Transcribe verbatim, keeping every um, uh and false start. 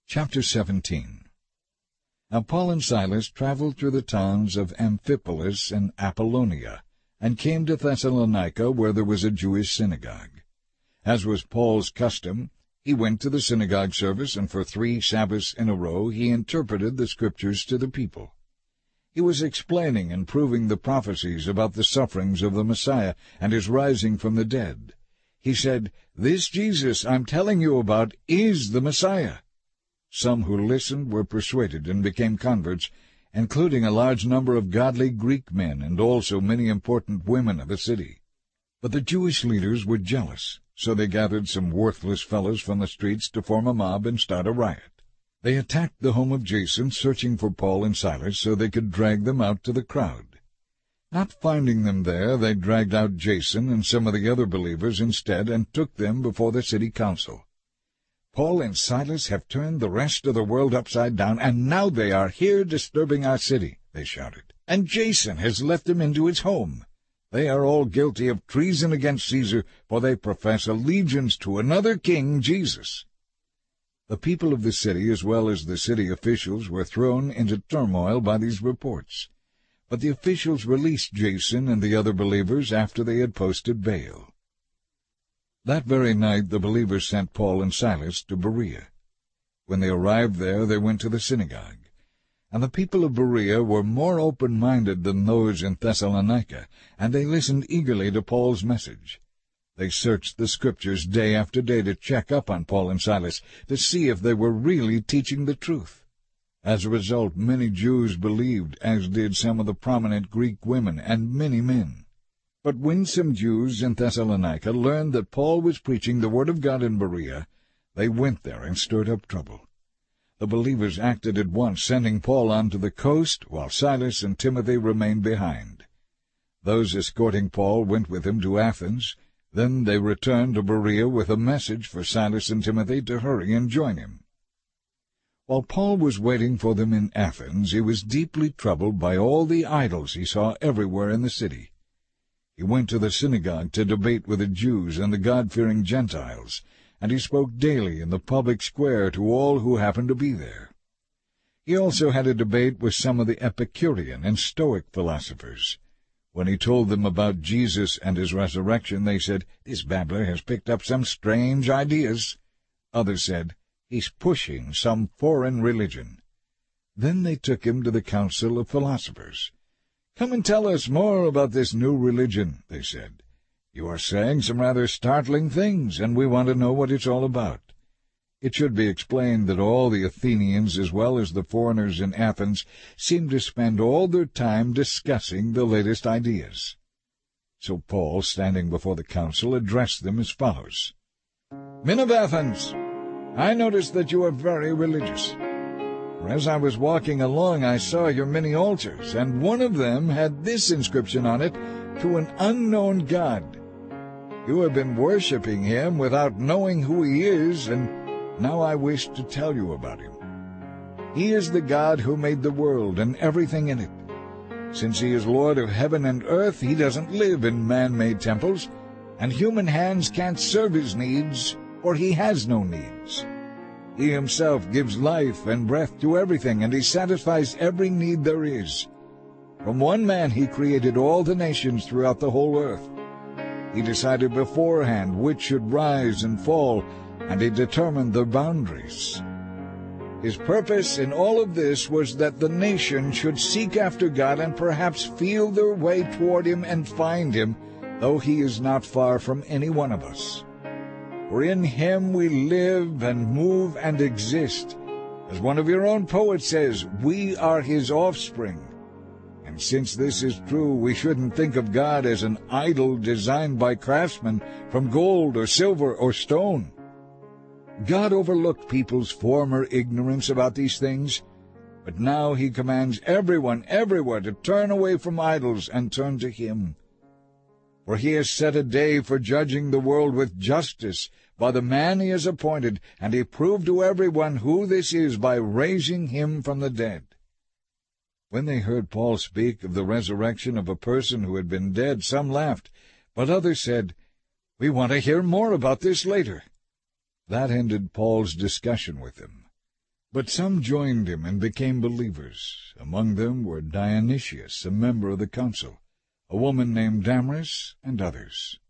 Chapter seventeen. Now Paul and Silas traveled through the towns of Amphipolis and Apollonia, and came to Thessalonica, where there was a Jewish synagogue. As was Paul's custom, he went to the synagogue service, and for three Sabbaths in a row he interpreted the Scriptures to the people. He was explaining and proving the prophecies about the sufferings of the Messiah and his rising from the dead. He said, "This Jesus I'm telling you about is the Messiah." Some who listened were persuaded and became converts, including a large number of godly Greek men and also many important women of the city. But the Jewish leaders were jealous, so they gathered some worthless fellows from the streets to form a mob and start a riot. They attacked the home of Jason, searching for Paul and Silas so they could drag them out to the crowd. Not finding them there, they dragged out Jason and some of the other believers instead and took them before the city council. "Paul and Silas have turned the rest of the world upside down, and now they are here disturbing our city," they shouted. "And Jason has let them into his home. They are all guilty of treason against Caesar, for they profess allegiance to another king, Jesus." The people of the city, as well as the city officials, were thrown into turmoil by these reports. But the officials released Jason and the other believers after they had posted bail. That very night the believers sent Paul and Silas to Berea. When they arrived there, they went to the synagogue. And the people of Berea were more open-minded than those in Thessalonica, and they listened eagerly to Paul's message. They searched the Scriptures day after day to check up on Paul and Silas, to see if they were really teaching the truth. As a result, many Jews believed, as did some of the prominent Greek women and many men. But when some Jews in Thessalonica learned that Paul was preaching the word of God in Berea, they went there and stirred up trouble. The believers acted at once, sending Paul on to the coast, while Silas and Timothy remained behind. Those escorting Paul went with him to Athens. Then they returned to Berea with a message for Silas and Timothy to hurry and join him. While Paul was waiting for them in Athens, he was deeply troubled by all the idols he saw everywhere in the city. He went to the synagogue to debate with the Jews and the God-fearing Gentiles, and he spoke daily in the public square to all who happened to be there. He also had a debate with some of the Epicurean and Stoic philosophers. When he told them about Jesus and his resurrection, they said, "This babbler has picked up some strange ideas." Others said, "He's pushing some foreign religion." Then they took him to the council of philosophers. "Come and tell us more about this new religion," they said. "You are saying some rather startling things, and we want to know what it's all about." It should be explained that all the Athenians, as well as the foreigners in Athens, seemed to spend all their time discussing the latest ideas. So Paul, standing before the council, addressed them as follows. "Men of Athens, I notice that you are very religious. For as I was walking along, I saw your many altars, and one of them had this inscription on it, 'To an unknown God.' You have been worshipping him without knowing who he is, and now I wish to tell you about him. He is the God who made the world and everything in it. Since he is Lord of heaven and earth, he doesn't live in man-made temples, and human hands can't serve his needs, for he has no needs. He himself gives life and breath to everything, and he satisfies every need there is. From one man he created all the nations throughout the whole earth. He decided beforehand which should rise and fall, and he determined their boundaries. His purpose in all of this was that the nation should seek after God and perhaps feel their way toward him and find him, though he is not far from any one of us. For in him we live and move and exist. As one of your own poets says, we are his offspring. And since this is true, we shouldn't think of God as an idol designed by craftsmen from gold or silver or stone. God overlooked people's former ignorance about these things, but now he commands everyone everywhere to turn away from idols and turn to him. For he has set a day for judging the world with justice by the man he has appointed, and he proved to everyone who this is by raising him from the dead." When they heard Paul speak of the resurrection of a person who had been dead, some laughed, but others said, "We want to hear more about this later." That ended Paul's discussion with them. But some joined him and became believers. Among them were Dionysius, a member of the council, a woman named Damaris, and others.